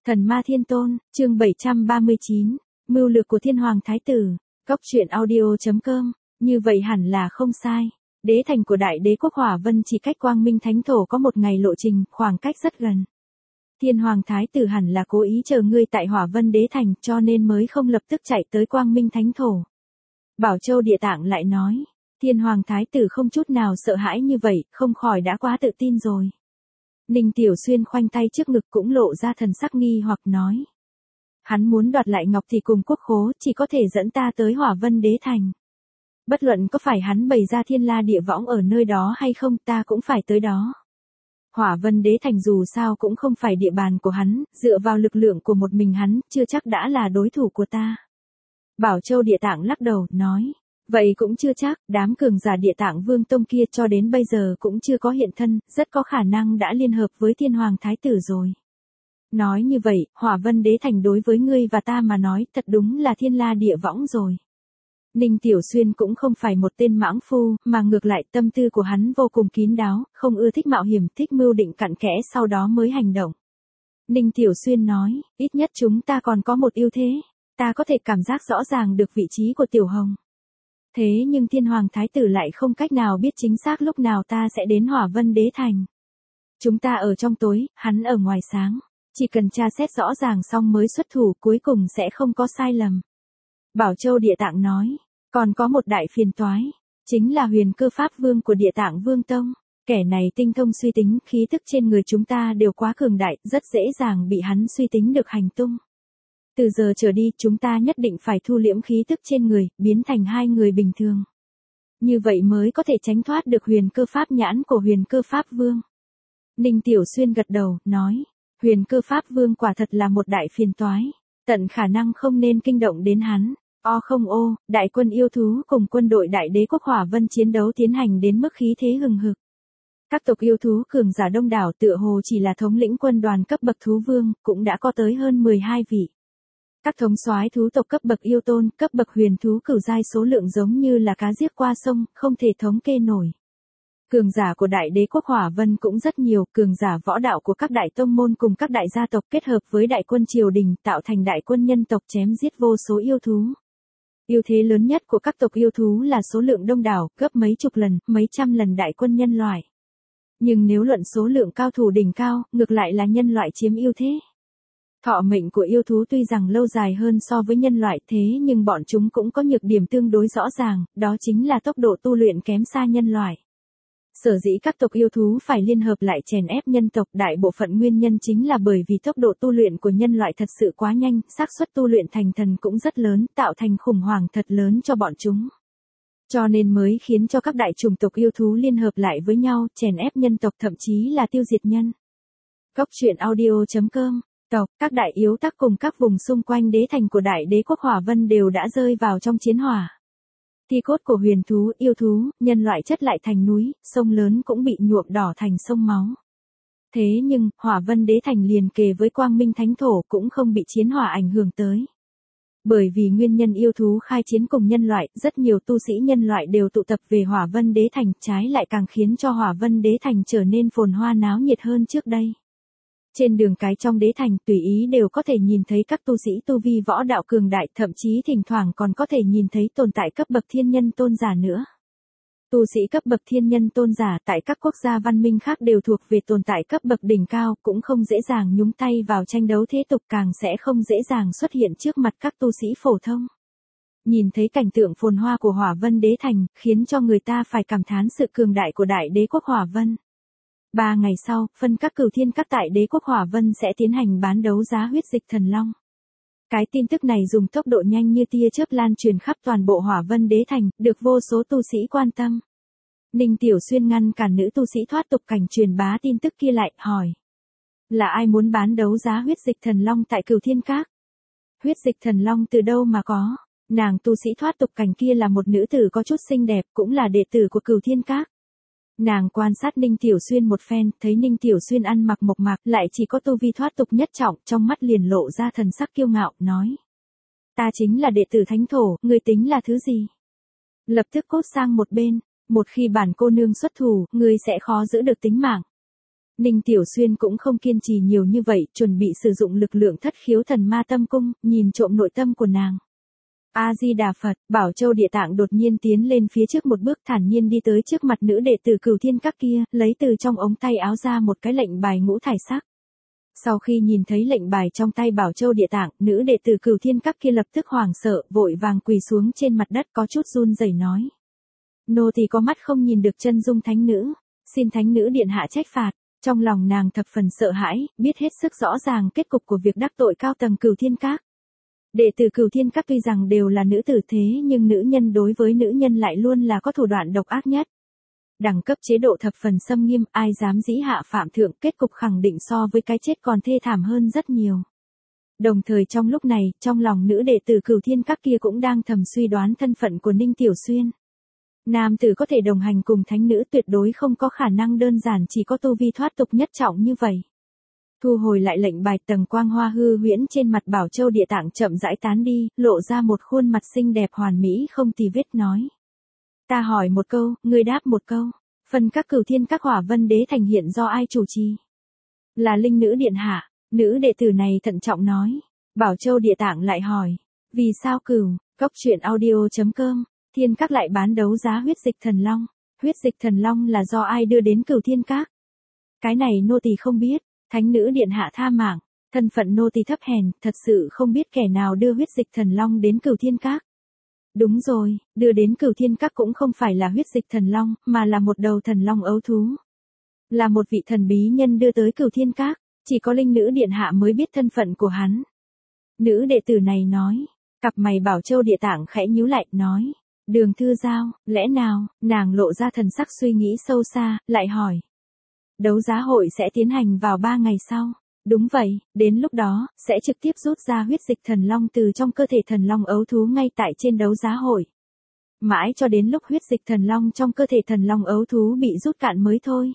Thần Ma Thiên Tôn, chương 739, mưu lược của Thiên Hoàng Thái Tử, Cốc truyện audio.com, như vậy hẳn là không sai. Đế thành của Đại Đế quốc Hỏa Vân chỉ cách Quang Minh Thánh Thổ có một ngày lộ trình, khoảng cách rất gần. Thiên Hoàng Thái Tử hẳn là cố ý chờ ngươi tại Hỏa Vân Đế thành, cho nên mới không lập tức chạy tới Quang Minh Thánh Thổ. Bảo Châu Địa Tạng lại nói, Thiên Hoàng Thái Tử không chút nào sợ hãi như vậy, không khỏi đã quá tự tin rồi. Ninh Tiểu Xuyên khoanh tay trước ngực cũng lộ ra thần sắc nghi hoặc nói. Hắn muốn đoạt lại Ngọc thì cùng quốc khố, chỉ có thể dẫn ta tới Hỏa Vân Đế thành. Bất luận có phải hắn bày ra thiên la địa võng ở nơi đó hay không, ta cũng phải tới đó. Hỏa Vân Đế thành dù sao cũng không phải địa bàn của hắn, dựa vào lực lượng của một mình hắn, chưa chắc đã là đối thủ của ta. Bảo Châu Địa Tạng lắc đầu, nói. Vậy cũng chưa chắc, đám cường giả Địa Tạng Vương Tông kia cho đến bây giờ cũng chưa có hiện thân, rất có khả năng đã liên hợp với Thiên Hoàng Thái Tử rồi. Nói như vậy, Hỏa Vân Đế thành đối với ngươi và ta mà nói thật đúng là thiên la địa võng rồi. Ninh Tiểu Xuyên cũng không phải một tên mãng phu, mà ngược lại tâm tư của hắn vô cùng kín đáo, không ưa thích mạo hiểm, thích mưu định cặn kẽ sau đó mới hành động. Ninh Tiểu Xuyên nói, ít nhất chúng ta còn có một ưu thế, ta có thể cảm giác rõ ràng được vị trí của Tiểu Hồng. Thế nhưng Thiên Hoàng Thái Tử lại không cách nào biết chính xác lúc nào ta sẽ đến Hỏa Vân Đế thành. Chúng ta ở trong tối, hắn ở ngoài sáng. Chỉ cần tra xét rõ ràng xong mới xuất thủ, cuối cùng sẽ không có sai lầm. Bảo Châu Địa Tạng nói, còn có một đại phiền toái, chính là Huyền Cơ Pháp Vương của Địa Tạng Vương Tông. Kẻ này tinh thông suy tính, khí tức trên người chúng ta đều quá cường đại, rất dễ dàng bị hắn suy tính được hành tung. Từ giờ trở đi, chúng ta nhất định phải thu liễm khí tức trên người, biến thành hai người bình thường. Như vậy mới có thể tránh thoát được Huyền Cơ Pháp nhãn của Huyền Cơ Pháp Vương. Ninh Tiểu Xuyên gật đầu, nói, Huyền Cơ Pháp Vương quả thật là một đại phiền toái, tận khả năng không nên kinh động đến hắn. Đại quân yêu thú cùng quân đội Đại Đế quốc Hỏa Vân chiến đấu tiến hành đến mức khí thế hừng hực. Các tộc yêu thú cường giả đông đảo tựa hồ chỉ là thống lĩnh quân đoàn cấp bậc thú vương, cũng đã có tới hơn 12 vị. Các thống soái thú tộc cấp bậc yêu tôn, cấp bậc huyền thú cửu giai số lượng giống như là cá giết qua sông, không thể thống kê nổi. Cường giả của Đại Đế quốc Hỏa Vân cũng rất nhiều, cường giả võ đạo của các đại tông môn cùng các đại gia tộc kết hợp với đại quân triều đình tạo thành đại quân nhân tộc chém giết vô số yêu thú. Ưu thế lớn nhất của các tộc yêu thú là số lượng đông đảo, gấp mấy chục lần, mấy trăm lần đại quân nhân loại. Nhưng nếu luận số lượng cao thủ đỉnh cao, ngược lại là nhân loại chiếm ưu thế. Thọ mệnh của yêu thú tuy rằng lâu dài hơn so với nhân loại thế nhưng bọn chúng cũng có nhược điểm tương đối rõ ràng, đó chính là tốc độ tu luyện kém xa nhân loại. Sở dĩ các tộc yêu thú phải liên hợp lại chèn ép nhân tộc, đại bộ phận nguyên nhân chính là bởi vì tốc độ tu luyện của nhân loại thật sự quá nhanh, xác suất tu luyện thành thần cũng rất lớn, tạo thành khủng hoảng thật lớn cho bọn chúng. Cho nên mới khiến cho các đại chủng tộc yêu thú liên hợp lại với nhau, chèn ép nhân tộc thậm chí là tiêu diệt nhân. Cốc truyện audio.com, các đại yếu tắc cùng các vùng xung quanh đế thành của Đại Đế quốc Hỏa Vân đều đã rơi vào trong chiến hỏa. Thi cốt của huyền thú, yêu thú, nhân loại chất lại thành núi, sông lớn cũng bị nhuộm đỏ thành sông máu. Thế nhưng, Hỏa Vân Đế thành liền kề với Quang Minh Thánh Thổ cũng không bị chiến hỏa ảnh hưởng tới. Bởi vì nguyên nhân yêu thú khai chiến cùng nhân loại, rất nhiều tu sĩ nhân loại đều tụ tập về Hỏa Vân Đế thành, trái lại càng khiến cho Hỏa Vân Đế thành trở nên phồn hoa náo nhiệt hơn trước đây. Trên đường cái trong đế thành tùy ý đều có thể nhìn thấy các tu sĩ tu vi võ đạo cường đại, thậm chí thỉnh thoảng còn có thể nhìn thấy tồn tại cấp bậc thiên nhân tôn giả nữa. Tu sĩ cấp bậc thiên nhân tôn giả tại các quốc gia văn minh khác đều thuộc về tồn tại cấp bậc đỉnh cao, cũng không dễ dàng nhúng tay vào tranh đấu thế tục, càng sẽ không dễ dàng xuất hiện trước mặt các tu sĩ phổ thông. Nhìn thấy cảnh tượng phồn hoa của Hỏa Vân Đế thành, khiến cho người ta phải cảm thán sự cường đại của Đại Đế quốc Hỏa Vân. 3 ngày sau, phân các cửu thiên các tại Đế quốc Hỏa Vân sẽ tiến hành bán đấu giá huyết dịch thần long. Cái tin tức này dùng tốc độ nhanh như tia chớp lan truyền khắp toàn bộ Hỏa Vân Đế thành, được vô số tu sĩ quan tâm. Ninh Tiểu Xuyên ngăn cản nữ tu sĩ thoát tục cảnh truyền bá tin tức kia lại, hỏi. Là ai muốn bán đấu giá huyết dịch thần long tại cửu thiên các? Huyết dịch thần long từ đâu mà có? Nàng tu sĩ thoát tục cảnh kia là một nữ tử có chút xinh đẹp, cũng là đệ tử của cửu thiên các. Nàng quan sát Ninh Tiểu Xuyên một phen, thấy Ninh Tiểu Xuyên ăn mặc mộc mạc, lại chỉ có tu vi thoát tục nhất trọng, trong mắt liền lộ ra thần sắc kiêu ngạo, nói. Ta chính là đệ tử Thánh Thổ, ngươi tính là thứ gì? Lập tức cốt sang một bên, một khi bản cô nương xuất thủ, ngươi sẽ khó giữ được tính mạng. Ninh Tiểu Xuyên cũng không kiên trì nhiều như vậy, chuẩn bị sử dụng lực lượng thất khiếu thần ma tâm cung, nhìn trộm nội tâm của nàng. A-di-đà Phật, Bảo Châu Địa Tạng đột nhiên tiến lên phía trước một bước, thản nhiên đi tới trước mặt nữ đệ tử Cửu Thiên Các kia, lấy từ trong ống tay áo ra một cái lệnh bài ngũ thải sắc. Sau khi nhìn thấy lệnh bài trong tay Bảo Châu Địa Tạng, nữ đệ tử Cửu Thiên Các kia lập tức hoảng sợ, vội vàng quỳ xuống trên mặt đất, có chút run rẩy nói: "Nô tỳ có mắt không nhìn được chân dung thánh nữ, xin thánh nữ điện hạ trách phạt." Trong lòng nàng thập phần sợ hãi, biết hết sức rõ ràng kết cục của việc đắc tội cao tầng Cửu Thiên Các. Đệ tử Cửu Thiên Các tuy rằng đều là nữ tử thế nhưng nữ nhân đối với nữ nhân lại luôn là có thủ đoạn độc ác nhất. Đẳng cấp chế độ thập phần xâm nghiêm, ai dám dĩ hạ phạm thượng, kết cục khẳng định so với cái chết còn thê thảm hơn rất nhiều. Đồng thời trong lúc này, trong lòng nữ đệ tử Cửu Thiên Các kia cũng đang thầm suy đoán thân phận của Ninh Tiểu Xuyên. Nam tử có thể đồng hành cùng thánh nữ tuyệt đối không có khả năng đơn giản chỉ có tu vi thoát tục nhất trọng như vậy. Thu hồi lại lệnh bài, tầng quang hoa hư huyễn trên mặt Bảo Châu Địa Tạng chậm rãi tán đi, lộ ra một khuôn mặt xinh đẹp hoàn mỹ không tì vết nói: "Ta hỏi một câu, ngươi đáp một câu. Phần các Cửu Thiên Các Hỏa Vân Đế thành hiện do ai chủ trì?" "Là Linh nữ điện hạ." Nữ đệ tử này thận trọng nói. Bảo Châu Địa Tạng lại hỏi: "Vì sao Cửu?" Cốc truyện audio.com. Thiên Các lại bán đấu giá huyết dịch thần long. Huyết dịch thần long là do ai đưa đến Cửu Thiên Các? Cái này nô tỳ không biết. Thánh nữ điện hạ tha mạng, thân phận nô tỳ thấp hèn, thật sự không biết kẻ nào đưa huyết dịch thần long đến Cửu Thiên Các. Đúng rồi, đưa đến Cửu Thiên Các cũng không phải là huyết dịch thần long, mà là một đầu thần long ấu thú. Là một vị thần bí nhân đưa tới Cửu Thiên Các, chỉ có Linh nữ điện hạ mới biết thân phận của hắn. Nữ đệ tử này nói. Cặp mày Bảo Châu Địa Tạng khẽ nhíu lại, nói: "Đường Thư Giao, lẽ nào?" Nàng lộ ra thần sắc suy nghĩ sâu xa, lại hỏi: "Đấu giá hội sẽ tiến hành vào 3 ngày sau." "Đúng vậy, đến lúc đó, sẽ trực tiếp rút ra huyết dịch thần long từ trong cơ thể thần long ấu thú ngay tại trên đấu giá hội. Mãi cho đến lúc huyết dịch thần long trong cơ thể thần long ấu thú bị rút cạn mới thôi."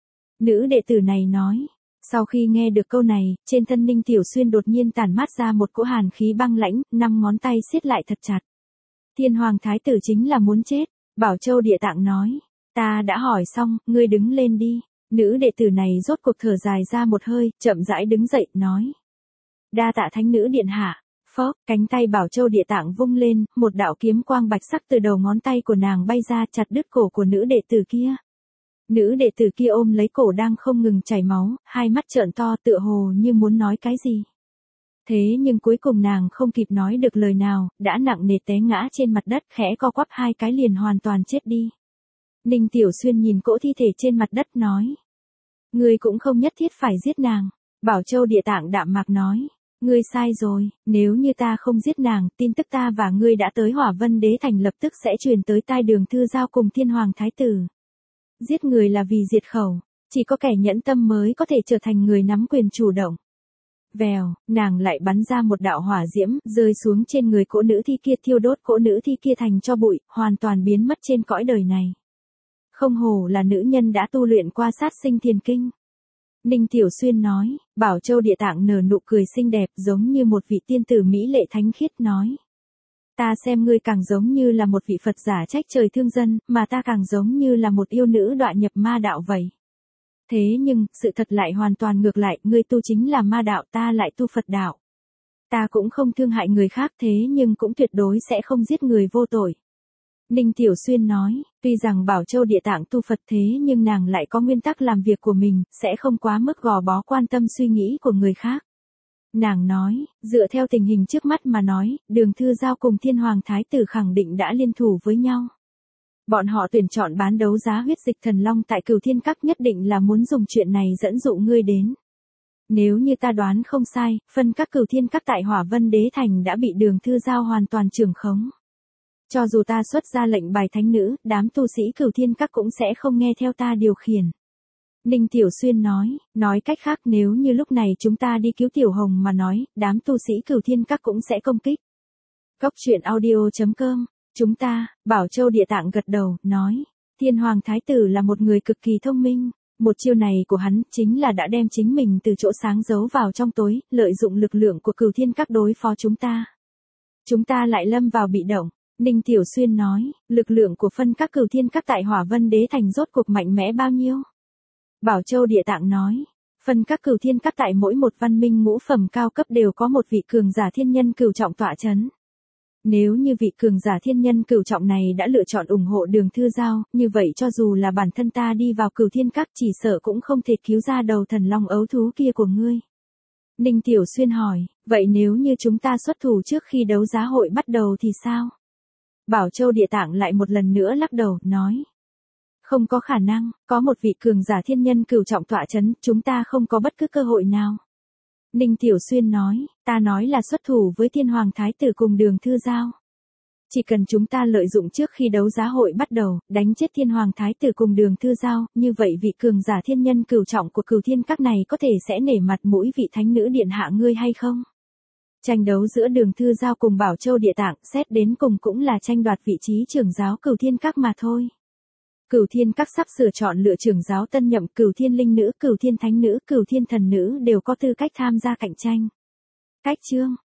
Nữ đệ tử này nói. Sau khi nghe được câu này, trên thân Ninh Tiểu Xuyên đột nhiên tản mát ra một cỗ hàn khí băng lãnh, 5 ngón tay siết lại thật chặt. "Thiên Hoàng Thái tử chính là muốn chết." Bảo Châu Địa Tạng nói. "Ta đã hỏi xong, ngươi đứng lên đi." Nữ đệ tử này rốt cuộc thở dài ra một hơi, chậm rãi đứng dậy, nói: "Đa tạ thánh nữ điện hạ." Phốc, cánh tay Bảo Châu Địa Tạng vung lên, một đạo kiếm quang bạch sắc từ đầu ngón tay của nàng bay ra, chặt đứt cổ của nữ đệ tử kia. Nữ đệ tử kia ôm lấy cổ đang không ngừng chảy máu, hai mắt trợn to tựa hồ như muốn nói cái gì. Thế nhưng cuối cùng nàng không kịp nói được lời nào, đã nặng nề té ngã trên mặt đất, khẽ co quắp hai cái liền hoàn toàn chết đi. Ninh Tiểu Xuyên nhìn cỗ thi thể trên mặt đất nói: "Ngươi cũng không nhất thiết phải giết nàng." Bảo Châu Địa Tạng đạm mạc nói: "Ngươi sai rồi, nếu như ta không giết nàng, tin tức ta và ngươi đã tới Hỏa Vân Đế Thành lập tức sẽ truyền tới tai Đường Thư Giao cùng Thiên Hoàng Thái tử. Giết người là vì diệt khẩu, chỉ có kẻ nhẫn tâm mới có thể trở thành người nắm quyền chủ động." Vèo, nàng lại bắn ra một đạo hỏa diễm, rơi xuống trên người cỗ nữ thi kia, thiêu đốt cỗ nữ thi kia thành tro bụi, hoàn toàn biến mất trên cõi đời này. Không hổ là nữ nhân đã tu luyện qua sát sinh thiền kinh. Ninh Tiểu Xuyên nói. Bảo Châu Địa Tạng nở nụ cười xinh đẹp giống như một vị tiên tử mỹ lệ thánh khiết nói: "Ta xem ngươi càng giống như là một vị Phật giả trách trời thương dân, mà ta càng giống như là một yêu nữ đọa nhập ma đạo vậy. Thế nhưng, sự thật lại hoàn toàn ngược lại, ngươi tu chính là ma đạo, ta lại tu Phật đạo. Ta cũng không thương hại người khác thế nhưng cũng tuyệt đối sẽ không giết người vô tội." Ninh Tiểu Xuyên nói, tuy rằng Bảo Châu Địa Tạng tu Phật thế nhưng nàng lại có nguyên tắc làm việc của mình, sẽ không quá mức gò bó quan tâm suy nghĩ của người khác. Nàng nói, dựa theo tình hình trước mắt mà nói, Đường Thư Giao cùng Thiên Hoàng Thái tử khẳng định đã liên thủ với nhau. Bọn họ tuyển chọn bán đấu giá huyết dịch thần long tại Cửu Thiên Các nhất định là muốn dùng chuyện này dẫn dụ ngươi đến. Nếu như ta đoán không sai, phân các Cửu Thiên Các tại Hỏa Vân Đế Thành đã bị Đường Thư Giao hoàn toàn trưởng khống. Cho dù ta xuất ra lệnh bài thánh nữ, đám tu sĩ Cửu Thiên Các cũng sẽ không nghe theo ta điều khiển. Ninh Tiểu Xuyên nói cách khác nếu như lúc này chúng ta đi cứu Tiểu Hồng mà nói, đám tu sĩ Cửu Thiên Các cũng sẽ công kích. Cốc truyện audio.com. Chúng ta, Bảo Châu Địa Tạng gật đầu, nói. Thiên Hoàng Thái tử là một người cực kỳ thông minh. Một chiêu này của hắn chính là đã đem chính mình từ chỗ sáng giấu vào trong tối, lợi dụng lực lượng của Cửu Thiên Các đối phó chúng ta. Chúng ta lại lâm vào bị động. Ninh Tiểu Xuyên nói, lực lượng của phân các Cửu Thiên Các tại Hỏa Vân Đế Thành rốt cuộc mạnh mẽ bao nhiêu? Bảo Châu Địa Tạng nói. Phân các cửu thiên các tại mỗi một văn minh ngũ phẩm cao cấp đều có một vị cường giả thiên nhân cửu trọng tọa chấn. Nếu như vị cường giả thiên nhân cửu trọng này đã lựa chọn ủng hộ Đường Thư Giao, như vậy cho dù là bản thân ta đi vào cửu thiên các chỉ sợ cũng không thể cứu ra đầu thần long ấu thú kia của ngươi. Ninh Tiểu Xuyên hỏi, vậy nếu như chúng ta xuất thủ trước khi đấu giá hội bắt đầu thì sao? Bảo Châu Địa Tạng lại một lần nữa lắc đầu, nói. Không có khả năng, có một vị cường giả thiên nhân cửu trọng tọa chấn, chúng ta không có bất cứ cơ hội nào. Ninh Tiểu Xuyên nói, ta nói là xuất thủ với Thiên Hoàng Thái Tử cùng Đường Thư Giao. Chỉ cần chúng ta lợi dụng trước khi đấu giá hội bắt đầu, đánh chết Thiên Hoàng Thái Tử cùng Đường Thư Giao, như vậy vị cường giả thiên nhân cửu trọng của cửu thiên các này có thể sẽ nể mặt mũi vị thánh nữ điện hạ ngươi hay không? Tranh đấu giữa Đường Thư Giao cùng Bảo Châu Địa Tạng xét đến cùng cũng là tranh đoạt vị trí trưởng giáo cửu thiên các mà thôi. Cửu thiên các sắp sửa chọn lựa trưởng giáo tân nhậm, Cửu thiên linh nữ, Cửu thiên thánh nữ, Cửu thiên thần nữ đều có tư cách tham gia cạnh tranh. Cách chương